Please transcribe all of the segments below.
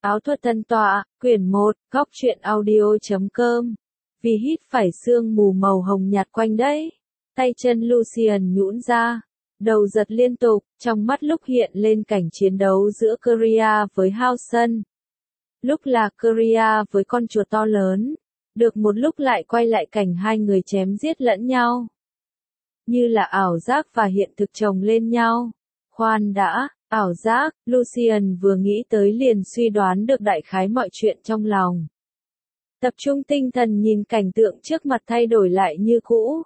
Áo thuật tân tọa, quyển 1, góc truyện audio.com. Vì hít phải sương mù màu hồng nhạt quanh đấy. Tay chân Lucian nhũn ra, đầu giật liên tục, trong mắt lúc hiện lên cảnh chiến đấu giữa Kyria với Hausen. Lúc là Kyria với con chuột to lớn, được một lúc lại quay lại cảnh hai người chém giết lẫn nhau. Như là ảo giác và hiện thực chồng lên nhau. Khoan đã, ảo giác, Lucian vừa nghĩ tới liền suy đoán được đại khái mọi chuyện trong lòng. Tập trung tinh thần nhìn cảnh tượng trước mặt thay đổi lại như cũ.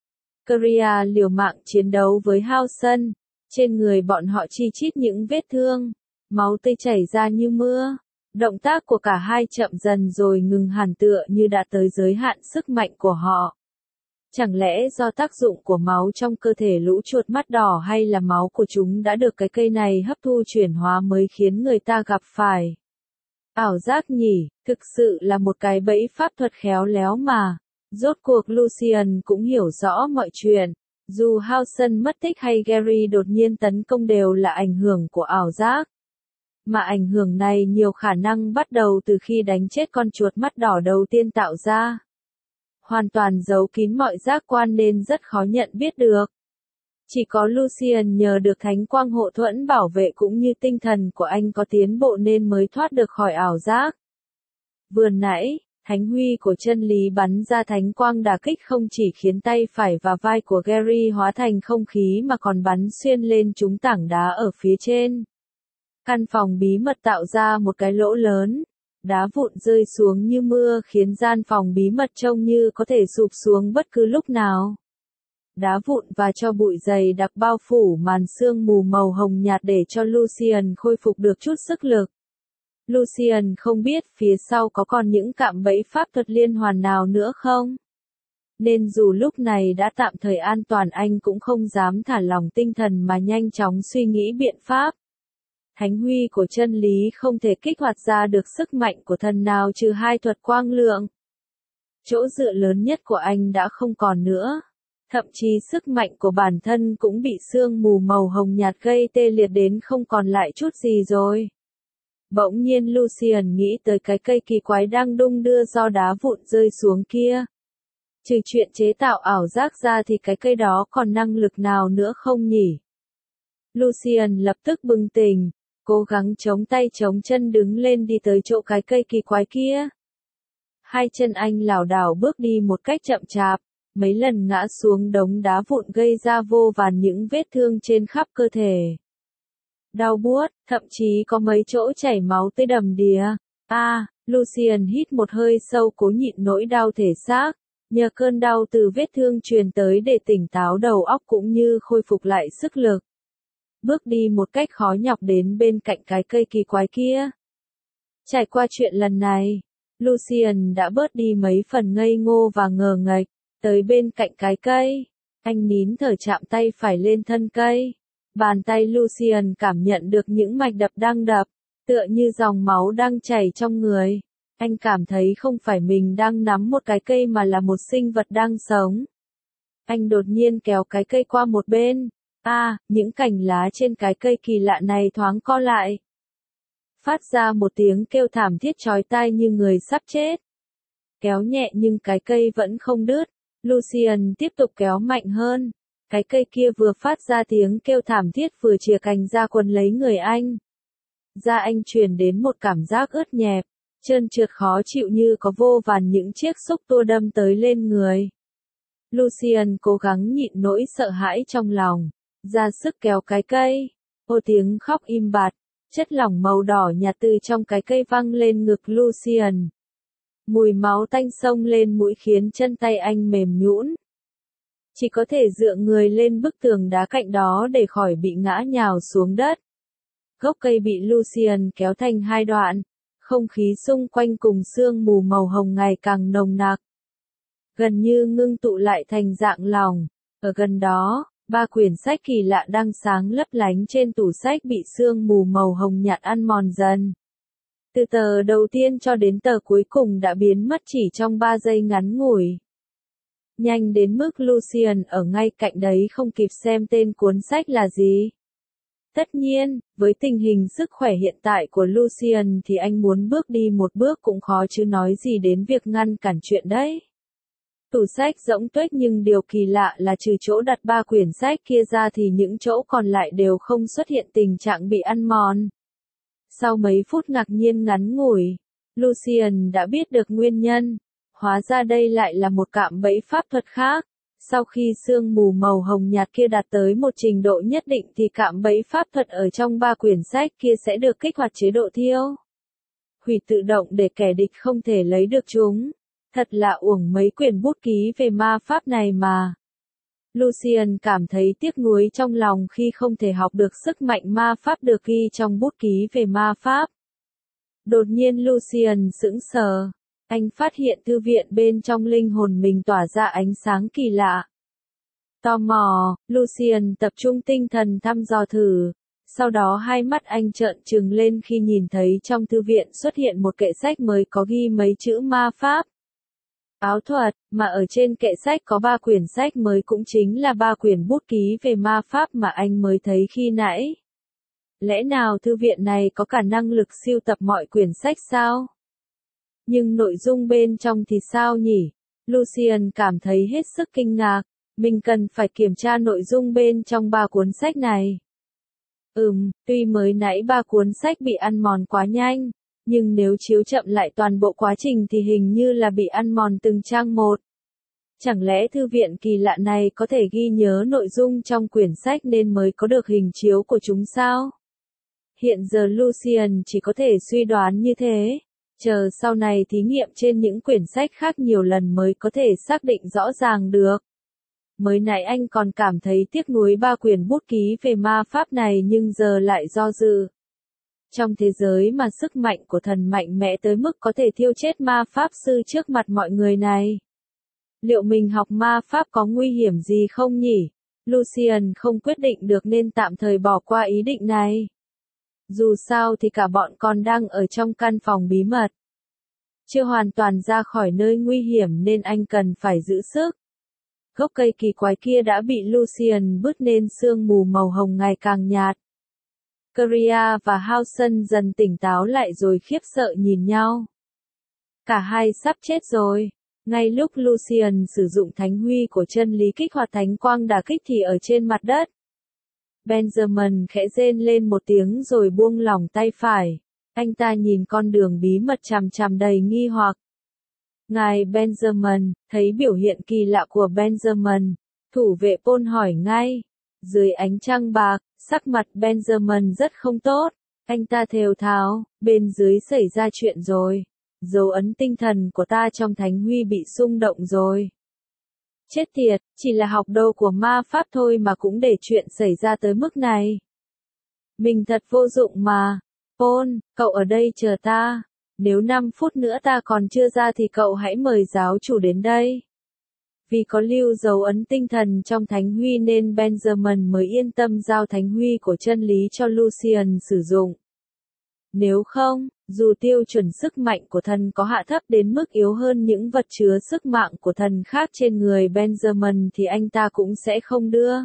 Kyria liều mạng chiến đấu với Hausen, trên người bọn họ chi chít những vết thương, máu tươi chảy ra như mưa. Động tác của cả hai chậm dần rồi ngừng hẳn tựa như đã tới giới hạn sức mạnh của họ. Chẳng lẽ do tác dụng của máu trong cơ thể lũ chuột mắt đỏ hay là máu của chúng đã được cái cây này hấp thu chuyển hóa mới khiến người ta gặp phải ảo giác nhỉ, thực sự là một cái bẫy pháp thuật khéo léo mà. Rốt cuộc Lucian cũng hiểu rõ mọi chuyện, dù Hausen mất tích hay Gary đột nhiên tấn công đều là ảnh hưởng của ảo giác. Mà ảnh hưởng này nhiều khả năng bắt đầu từ khi đánh chết con chuột mắt đỏ đầu tiên tạo ra. Hoàn toàn giấu kín mọi giác quan nên rất khó nhận biết được. Chỉ có Lucian nhờ được thánh quang hộ thuẫn bảo vệ cũng như tinh thần của anh có tiến bộ nên mới thoát được khỏi ảo giác. Vừa nãy, thánh huy của chân lý bắn ra thánh quang đả kích không chỉ khiến tay phải và vai của Gary hóa thành không khí mà còn bắn xuyên lên chúng tảng đá ở phía trên. Căn phòng bí mật tạo ra một cái lỗ lớn. Đá vụn rơi xuống như mưa khiến gian phòng bí mật trông như có thể sụp xuống bất cứ lúc nào. Đá vụn và cho bụi dày đặc bao phủ màn sương mù màu hồng nhạt để cho Lucian khôi phục được chút sức lực. Lucian không biết phía sau có còn những cạm bẫy pháp thuật liên hoàn nào nữa không? Nên dù lúc này đã tạm thời an toàn anh cũng không dám thả lỏng tinh thần mà nhanh chóng suy nghĩ biện pháp. Thánh huy của chân lý không thể kích hoạt ra được sức mạnh của thần nào trừ hai thuật quang lượng. Chỗ dựa lớn nhất của anh đã không còn nữa. Thậm chí sức mạnh của bản thân cũng bị sương mù màu hồng nhạt gây tê liệt đến không còn lại chút gì rồi. Bỗng nhiên Lucian nghĩ tới cái cây kỳ quái đang đung đưa do đá vụn rơi xuống kia. Trừ chuyện chế tạo ảo giác ra thì cái cây đó còn năng lực nào nữa không nhỉ? Lucian lập tức bừng tỉnh. Cố gắng chống tay chống chân đứng lên đi tới chỗ cái cây kỳ quái kia. Hai chân anh lảo đảo bước đi một cách chậm chạp, mấy lần ngã xuống đống đá vụn gây ra vô vàn những vết thương trên khắp cơ thể. Đau buốt, thậm chí có mấy chỗ chảy máu tươi đầm đìa. Lucian hít một hơi sâu cố nhịn nỗi đau thể xác, nhờ cơn đau từ vết thương truyền tới để tỉnh táo đầu óc cũng như khôi phục lại sức lực. Bước đi một cách khó nhọc đến bên cạnh cái cây kỳ quái kia. Trải qua chuyện lần này, Lucian đã bớt đi mấy phần ngây ngô và ngờ nghệch, tới bên cạnh cái cây. Anh nín thở chạm tay phải lên thân cây. Bàn tay Lucian cảm nhận được những mạch đập đang đập, tựa như dòng máu đang chảy trong người. Anh cảm thấy không phải mình đang nắm một cái cây mà là một sinh vật đang sống. Anh đột nhiên kéo cái cây qua một bên. Những cành lá trên cái cây kỳ lạ này thoáng co lại. Phát ra một tiếng kêu thảm thiết chói tai như người sắp chết. Kéo nhẹ nhưng cái cây vẫn không đứt. Lucian tiếp tục kéo mạnh hơn. Cái cây kia vừa phát ra tiếng kêu thảm thiết vừa chìa cành ra quấn lấy người anh. Da anh truyền đến một cảm giác ướt nhẹp, trơn trượt khó chịu như có vô vàn những chiếc xúc tua đâm tới lên người. Lucian cố gắng nhịn nỗi sợ hãi trong lòng. Ra sức kéo cái cây. Tiếng khóc im bặt, chất lỏng màu đỏ nhạt từ trong cái cây văng lên ngực Lucian. Mùi máu tanh xông lên mũi khiến chân tay anh mềm nhũn. Chỉ có thể dựa người lên bức tường đá cạnh đó để khỏi bị ngã nhào xuống đất. Gốc cây bị Lucian kéo thành hai đoạn, không khí xung quanh cùng sương mù màu hồng ngày càng nồng nặc. Gần như ngưng tụ lại thành dạng lòng. Ở gần đó, 3 quyển sách kỳ lạ đang sáng lấp lánh trên tủ sách bị sương mù màu hồng nhạt ăn mòn dần. Từ tờ đầu tiên cho đến tờ cuối cùng đã biến mất chỉ trong 3 giây ngắn ngủi. Nhanh đến mức Lucian ở ngay cạnh đấy không kịp xem tên cuốn sách là gì. Tất nhiên, với tình hình sức khỏe hiện tại của Lucian thì anh muốn bước đi một bước cũng khó chứ nói gì đến việc ngăn cản chuyện đấy. Tủ sách rỗng tuếch nhưng điều kỳ lạ là trừ chỗ đặt 3 quyển sách kia ra thì những chỗ còn lại đều không xuất hiện tình trạng bị ăn mòn. Sau mấy phút ngạc nhiên ngắn ngủi, Lucian đã biết được nguyên nhân. Hóa ra đây lại là một cạm bẫy pháp thuật khác. Sau khi sương mù màu hồng nhạt kia đạt tới một trình độ nhất định thì cạm bẫy pháp thuật ở trong 3 quyển sách kia sẽ được kích hoạt chế độ thiêu hủy tự động để kẻ địch không thể lấy được chúng. Thật là uổng mấy quyển bút ký về ma pháp này mà. Lucian cảm thấy tiếc nuối trong lòng khi không thể học được sức mạnh ma pháp được ghi trong bút ký về ma pháp. Đột nhiên Lucian sững sờ. Anh phát hiện thư viện bên trong linh hồn mình tỏa ra ánh sáng kỳ lạ. Tò mò, Lucian tập trung tinh thần thăm dò thử. Sau đó hai mắt anh trợn trừng lên khi nhìn thấy trong thư viện xuất hiện một kệ sách mới có ghi mấy chữ ma pháp. Áo thuật, mà ở trên kệ sách có 3 quyển sách mới cũng chính là 3 quyển bút ký về ma pháp mà anh mới thấy khi nãy. Lẽ nào thư viện này có cả năng lực sưu tập mọi quyển sách sao? Nhưng nội dung bên trong thì sao nhỉ? Lucian cảm thấy hết sức kinh ngạc. Mình cần phải kiểm tra nội dung bên trong 3 cuốn sách này. Tuy mới nãy 3 cuốn sách bị ăn mòn quá nhanh, nhưng nếu chiếu chậm lại toàn bộ quá trình thì hình như là bị ăn mòn từng trang một. Chẳng lẽ thư viện kỳ lạ này có thể ghi nhớ nội dung trong quyển sách nên mới có được hình chiếu của chúng sao? Hiện giờ Lucian chỉ có thể suy đoán như thế. Chờ sau này thí nghiệm trên những quyển sách khác nhiều lần mới có thể xác định rõ ràng được. Mới nãy anh còn cảm thấy tiếc nuối 3 quyển bút ký về ma pháp này nhưng giờ lại do dự. Trong thế giới mà sức mạnh của thần mạnh mẽ tới mức có thể thiêu chết ma pháp sư trước mặt mọi người này. Liệu mình học ma pháp có nguy hiểm gì không nhỉ? Lucian không quyết định được nên tạm thời bỏ qua ý định này. Dù sao thì cả bọn còn đang ở trong căn phòng bí mật. Chưa hoàn toàn ra khỏi nơi nguy hiểm nên anh cần phải giữ sức. Gốc cây kỳ quái kia đã bị Lucian bứt nên sương mù màu hồng ngày càng nhạt. Caria và Hausen dần tỉnh táo lại rồi khiếp sợ nhìn nhau. Cả hai sắp chết rồi. Ngay lúc Lucian sử dụng thánh huy của chân lý kích hoạt thánh quang đả kích thì ở trên mặt đất. Benjamin khẽ rên lên một tiếng rồi buông lỏng tay phải. Anh ta nhìn con đường bí mật chằm chằm đầy nghi hoặc. Ngài Benjamin, thấy biểu hiện kỳ lạ của Benjamin, thủ vệ Paul hỏi ngay. Dưới ánh trăng bạc, sắc mặt Benjamin rất không tốt. Anh ta thều thào, bên dưới xảy ra chuyện rồi. Dấu ấn tinh thần của ta trong thánh huy bị xung động rồi. Chết tiệt, chỉ là học đồ của ma pháp thôi mà cũng để chuyện xảy ra tới mức này. Mình thật vô dụng mà. Paul, cậu ở đây chờ ta. Nếu 5 phút nữa ta còn chưa ra thì cậu hãy mời giáo chủ đến đây. Vì có lưu dấu ấn tinh thần trong thánh huy nên Benjamin mới yên tâm giao thánh huy của chân lý cho Lucian sử dụng. Nếu không, dù tiêu chuẩn sức mạnh của thần có hạ thấp đến mức yếu hơn những vật chứa sức mạnh của thần khác trên người Benjamin thì anh ta cũng sẽ không đưa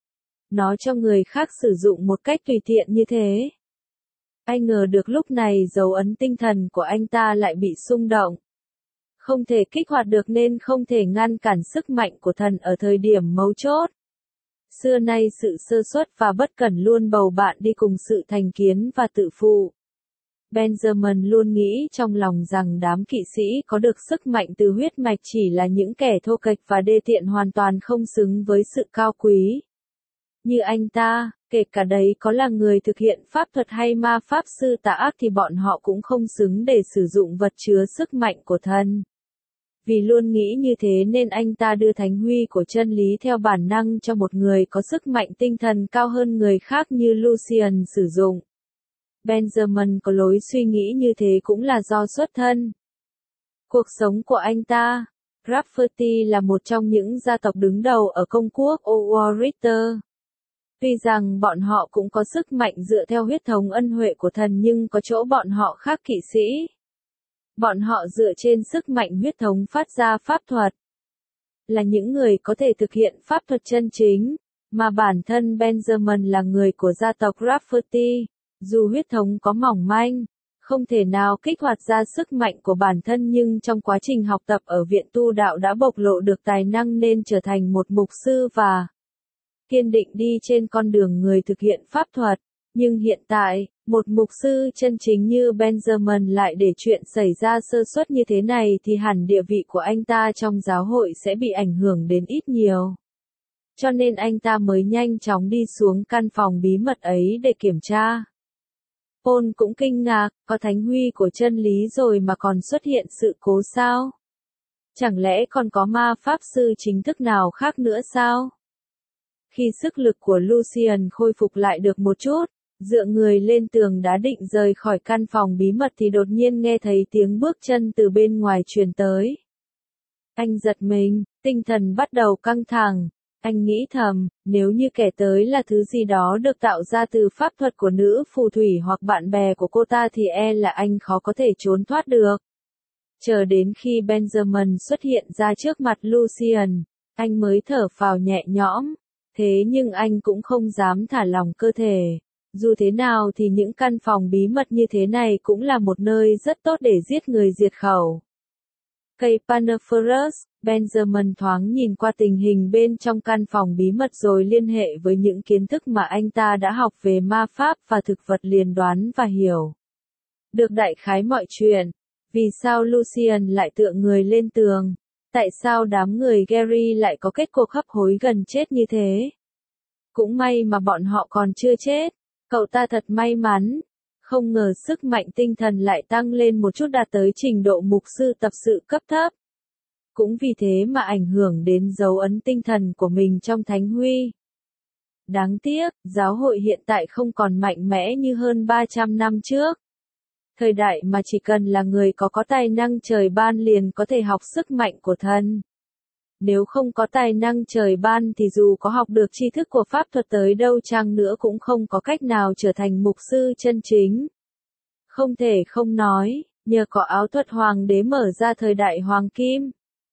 nó cho người khác sử dụng một cách tùy tiện như thế. Ai ngờ được lúc này dấu ấn tinh thần của anh ta lại bị xung động. Không thể kích hoạt được nên không thể ngăn cản sức mạnh của thần ở thời điểm mấu chốt. Xưa nay sự sơ suất và bất cẩn luôn bầu bạn đi cùng sự thành kiến và tự phụ. Benjamin luôn nghĩ trong lòng rằng đám kỵ sĩ có được sức mạnh từ huyết mạch chỉ là những kẻ thô kệch và đê tiện hoàn toàn không xứng với sự cao quý. Như anh ta, kể cả đấy có là người thực hiện pháp thuật hay ma pháp sư tà ác thì bọn họ cũng không xứng để sử dụng vật chứa sức mạnh của thần. Vì luôn nghĩ như thế nên anh ta đưa thánh huy của chân lý theo bản năng cho một người có sức mạnh tinh thần cao hơn người khác như Lucian sử dụng. Benjamin có lối suy nghĩ như thế cũng là do xuất thân. Cuộc sống của anh ta, Rafferty là một trong những gia tộc đứng đầu ở công quốc Owarither. Tuy rằng bọn họ cũng có sức mạnh dựa theo huyết thống ân huệ của thần nhưng có chỗ bọn họ khác kỵ sĩ. Bọn họ dựa trên sức mạnh huyết thống phát ra pháp thuật. Là những người có thể thực hiện pháp thuật chân chính, Mà bản thân Benjamin là người của gia tộc Rafferty, dù huyết thống có mỏng manh, không thể nào kích hoạt ra sức mạnh của bản thân, nhưng trong quá trình học tập ở viện tu đạo đã bộc lộ được tài năng nên trở thành một mục sư và kiên định đi trên con đường người thực hiện pháp thuật. Nhưng hiện tại, một mục sư chân chính như Benjamin lại để chuyện xảy ra sơ suất như thế này thì hẳn địa vị của anh ta trong giáo hội sẽ bị ảnh hưởng đến ít nhiều. Cho nên anh ta mới nhanh chóng đi xuống căn phòng bí mật ấy để kiểm tra. Paul cũng kinh ngạc, có thánh huy của chân lý rồi mà còn xuất hiện sự cố sao? Chẳng lẽ còn có ma pháp sư chính thức nào khác nữa sao? Khi sức lực của Lucian khôi phục lại được một chút, dựa người lên tường đã định rời khỏi căn phòng bí mật thì đột nhiên nghe thấy tiếng bước chân từ bên ngoài truyền tới. Anh giật mình, tinh thần bắt đầu căng thẳng. Anh nghĩ thầm, nếu như kẻ tới là thứ gì đó được tạo ra từ pháp thuật của nữ phù thủy hoặc bạn bè của cô ta thì e là anh khó có thể trốn thoát được. Chờ đến khi Benjamin xuất hiện ra trước mặt Lucian, anh mới thở phào nhẹ nhõm. Thế nhưng anh cũng không dám thả lỏng cơ thể. Dù thế nào thì những căn phòng bí mật như thế này cũng là một nơi rất tốt để giết người diệt khẩu. Cây Panaferus, Benjamin thoáng nhìn qua tình hình bên trong căn phòng bí mật rồi liên hệ với những kiến thức mà anh ta đã học về ma pháp và thực vật, liền đoán và hiểu được đại khái mọi chuyện. Vì sao Lucian lại tựa người lên tường? Tại sao đám người Gary lại có kết cục hấp hối gần chết như thế? Cũng may mà bọn họ còn chưa chết. Cậu ta thật may mắn. Không ngờ sức mạnh tinh thần lại tăng lên một chút, đạt tới trình độ mục sư tập sự cấp thấp. Cũng vì thế mà ảnh hưởng đến dấu ấn tinh thần của mình trong thánh huy. Đáng tiếc, giáo hội hiện tại không còn mạnh mẽ như hơn 300 năm trước. Thời đại mà chỉ cần là người có tài năng trời ban liền có thể học sức mạnh của thần. Nếu không có tài năng trời ban thì dù có học được tri thức của pháp thuật tới đâu chăng nữa cũng không có cách nào trở thành mục sư chân chính. Không thể không nói, nhờ có áo thuật hoàng đế mở ra thời đại hoàng kim.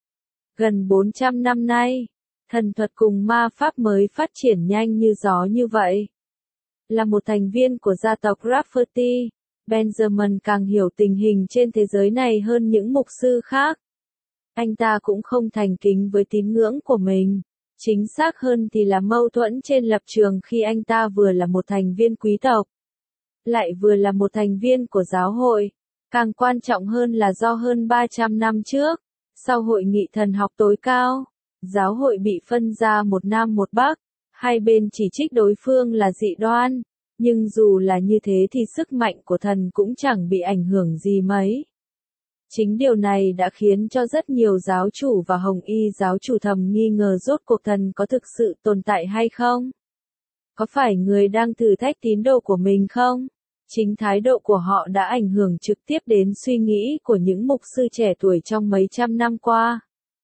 Gần 400 năm nay, thần thuật cùng ma pháp mới phát triển nhanh như gió như vậy. Là một thành viên của gia tộc Rafferty, Benjamin càng hiểu tình hình trên thế giới này hơn những mục sư khác. Anh ta cũng không thành kính với tín ngưỡng của mình. Chính xác hơn thì là mâu thuẫn trên lập trường khi anh ta vừa là một thành viên quý tộc, lại vừa là một thành viên của giáo hội. Càng quan trọng hơn là do hơn 300 năm trước, sau hội nghị thần học tối cao, giáo hội bị phân ra một Nam một Bắc, hai bên chỉ trích đối phương là dị đoan. Nhưng dù là như thế thì sức mạnh của thần cũng chẳng bị ảnh hưởng gì mấy. Chính điều này đã khiến cho rất nhiều giáo chủ và hồng y giáo chủ thầm nghi ngờ rốt cuộc thần có thực sự tồn tại hay không? Có phải người đang thử thách tín đồ của mình không? Chính thái độ của họ đã ảnh hưởng trực tiếp đến suy nghĩ của những mục sư trẻ tuổi trong mấy trăm năm qua.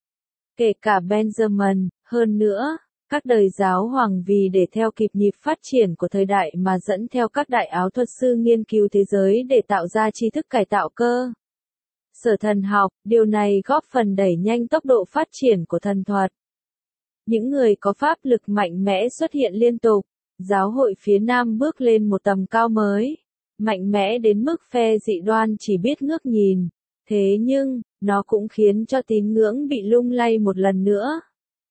Kể cả Benjamin, hơn nữa, các đời giáo hoàng vì để theo kịp nhịp phát triển của thời đại mà dẫn theo các đại áo thuật sư nghiên cứu thế giới để tạo ra tri thức cải tạo cơ sở thần học, điều này góp phần đẩy nhanh tốc độ phát triển của thần thuật. Những người có pháp lực mạnh mẽ xuất hiện liên tục, giáo hội phía Nam bước lên một tầm cao mới, mạnh mẽ đến mức phe dị đoan chỉ biết ngước nhìn. Thế nhưng, nó cũng khiến cho tín ngưỡng bị lung lay một lần nữa.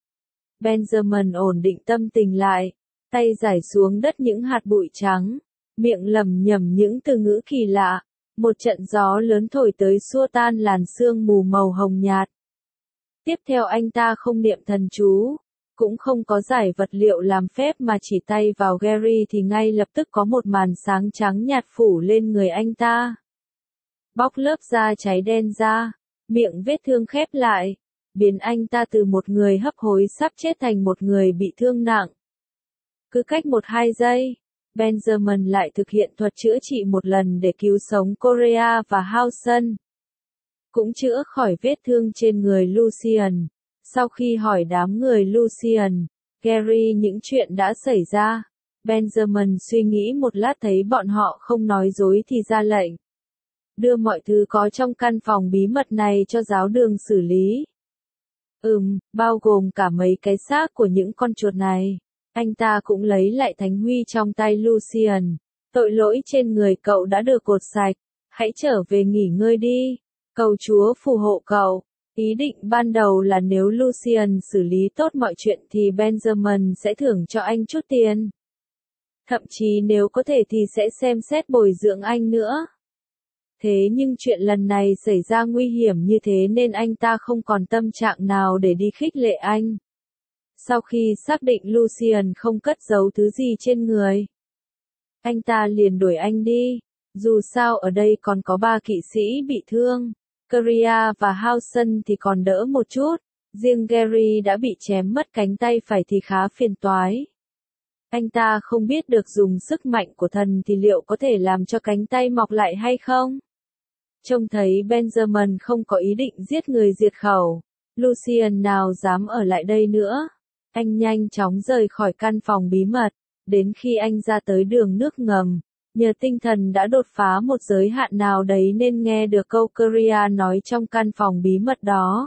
Benjamin ổn định tâm tình lại, tay rải xuống đất những hạt bụi trắng, miệng lẩm nhẩm những từ ngữ kỳ lạ. Một trận gió lớn thổi tới xua tan làn sương mù màu hồng nhạt. Tiếp theo anh ta không niệm thần chú, cũng không có giải vật liệu làm phép mà chỉ tay vào Gary thì ngay lập tức có một màn sáng trắng nhạt phủ lên người anh ta. Bóc lớp da cháy đen ra, miệng vết thương khép lại, biến anh ta từ một người hấp hối sắp chết thành một người bị thương nặng. Cứ cách 1-2 giây, Benjamin lại thực hiện thuật chữa trị một lần để cứu sống Korea và Howson. Cũng chữa khỏi vết thương trên người Lucian. Sau khi hỏi đám người Lucian, Gary những chuyện đã xảy ra, Benjamin suy nghĩ một lát thấy bọn họ không nói dối thì ra lệnh. Đưa mọi thứ có trong căn phòng bí mật này cho giáo đường xử lý. Bao gồm cả mấy cái xác của những con chuột này. Anh ta cũng lấy lại thánh huy trong tay Lucian. Tội lỗi trên người cậu đã được cột sạch. Hãy trở về nghỉ ngơi đi. Cầu Chúa phù hộ cậu. Ý định ban đầu là nếu Lucian xử lý tốt mọi chuyện thì Benjamin sẽ thưởng cho anh chút tiền. Thậm chí nếu có thể thì sẽ xem xét bồi dưỡng anh nữa. Thế nhưng chuyện lần này xảy ra nguy hiểm như thế nên anh ta không còn tâm trạng nào để đi khích lệ anh. Sau khi xác định Lucian không cất giấu thứ gì trên người, anh ta liền đuổi anh đi. Dù sao ở đây còn có 3 kỵ sĩ bị thương. Caria và Howson thì còn đỡ một chút. Riêng Gary đã bị chém mất cánh tay phải thì khá phiền toái. Anh ta không biết được dùng sức mạnh của thần thì liệu có thể làm cho cánh tay mọc lại hay không? Trông thấy Benjamin không có ý định giết người diệt khẩu. Lucian nào dám ở lại đây nữa. Anh nhanh chóng rời khỏi căn phòng bí mật. Đến khi anh ra tới đường nước ngầm, nhờ tinh thần đã đột phá một giới hạn nào đấy nên nghe được câu Caria nói trong căn phòng bí mật đó.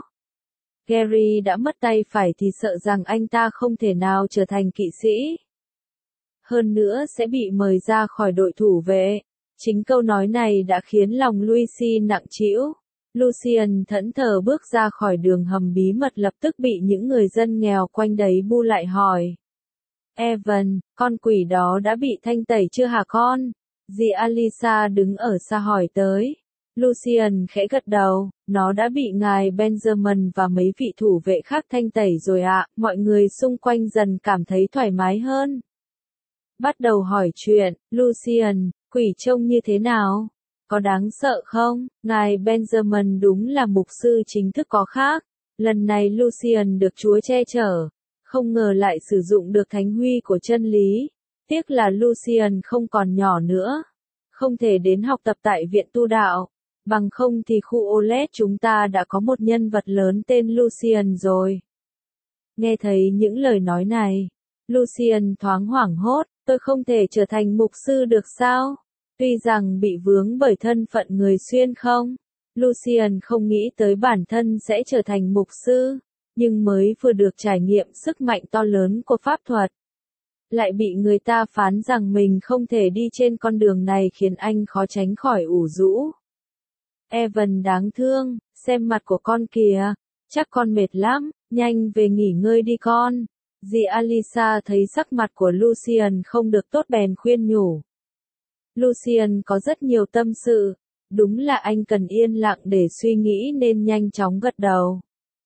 Gary đã mất tay phải thì sợ rằng anh ta không thể nào trở thành kỵ sĩ. Hơn nữa sẽ bị mời ra khỏi đội thủ vệ. Chính câu nói này đã khiến lòng Lucy nặng trĩu. Lucian thẫn thờ bước ra khỏi đường hầm bí mật lập tức bị những người dân nghèo quanh đấy bu lại hỏi. Evan, con quỷ đó đã bị thanh tẩy chưa hả con? Dì Alisa đứng ở xa hỏi tới. Lucian khẽ gật đầu, nó đã bị ngài Benjamin và mấy vị thủ vệ khác thanh tẩy rồi ạ. Mọi người xung quanh dần cảm thấy thoải mái hơn. Bắt đầu hỏi chuyện, Lucian, quỷ trông như thế nào? Có đáng sợ không? Ngài Benjamin đúng là mục sư chính thức có khác. Lần này Lucian được Chúa che chở. Không ngờ lại sử dụng được thánh huy của chân lý. Tiếc là Lucian không còn nhỏ nữa. Không thể đến học tập tại viện tu đạo. Bằng không thì khu Olet chúng ta đã có một nhân vật lớn tên Lucian rồi. Nghe thấy những lời nói này, Lucian thoáng hoảng hốt. Tôi không thể trở thành mục sư được sao? Tuy rằng bị vướng bởi thân phận người xuyên không? Lucian không nghĩ tới bản thân sẽ trở thành mục sư. Nhưng mới vừa được trải nghiệm sức mạnh to lớn của pháp thuật, lại bị người ta phán rằng mình không thể đi trên con đường này khiến anh khó tránh khỏi ủ rũ. Evan đáng thương, xem mặt của con kìa, chắc con mệt lắm, nhanh về nghỉ ngơi đi con. Dì Alisa thấy sắc mặt của Lucian không được tốt bèn khuyên nhủ. Lucian có rất nhiều tâm sự, đúng là anh cần yên lặng để suy nghĩ nên nhanh chóng gật đầu.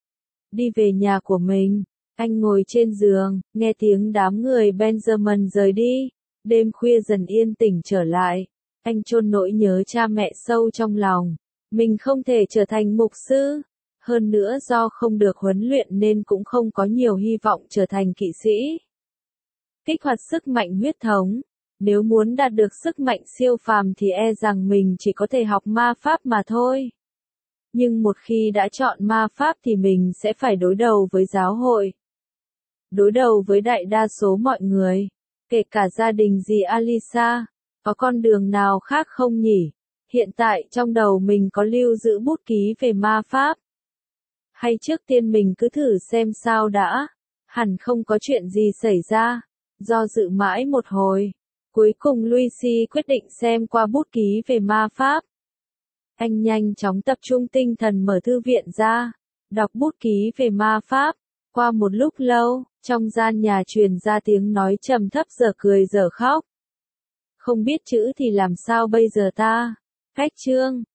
Đi về nhà của mình, anh ngồi trên giường, nghe tiếng đám người Benjamin rời đi. Đêm khuya dần yên tĩnh trở lại, anh chôn nỗi nhớ cha mẹ sâu trong lòng. Mình không thể trở thành mục sư, hơn nữa do không được huấn luyện nên cũng không có nhiều hy vọng trở thành kỵ sĩ. Kích hoạt sức mạnh huyết thống, nếu muốn đạt được sức mạnh siêu phàm thì e rằng mình chỉ có thể học ma pháp mà thôi. Nhưng một khi đã chọn ma pháp thì mình sẽ phải đối đầu với giáo hội. Đối đầu với đại đa số mọi người, kể cả gia đình dì Alisa. Có con đường nào khác không nhỉ? Hiện tại trong đầu mình có lưu giữ bút ký về ma pháp. Hay trước tiên mình cứ thử xem sao đã. Hẳn không có chuyện gì xảy ra. Do dự mãi một hồi, cuối cùng Lucy quyết định xem qua bút ký về ma pháp. Anh nhanh chóng tập trung tinh thần mở thư viện ra, đọc bút ký về ma pháp. Qua một lúc lâu, trong gian nhà truyền ra tiếng nói trầm thấp giờ cười giờ khóc. Không biết chữ thì làm sao bây giờ ta? Cách chương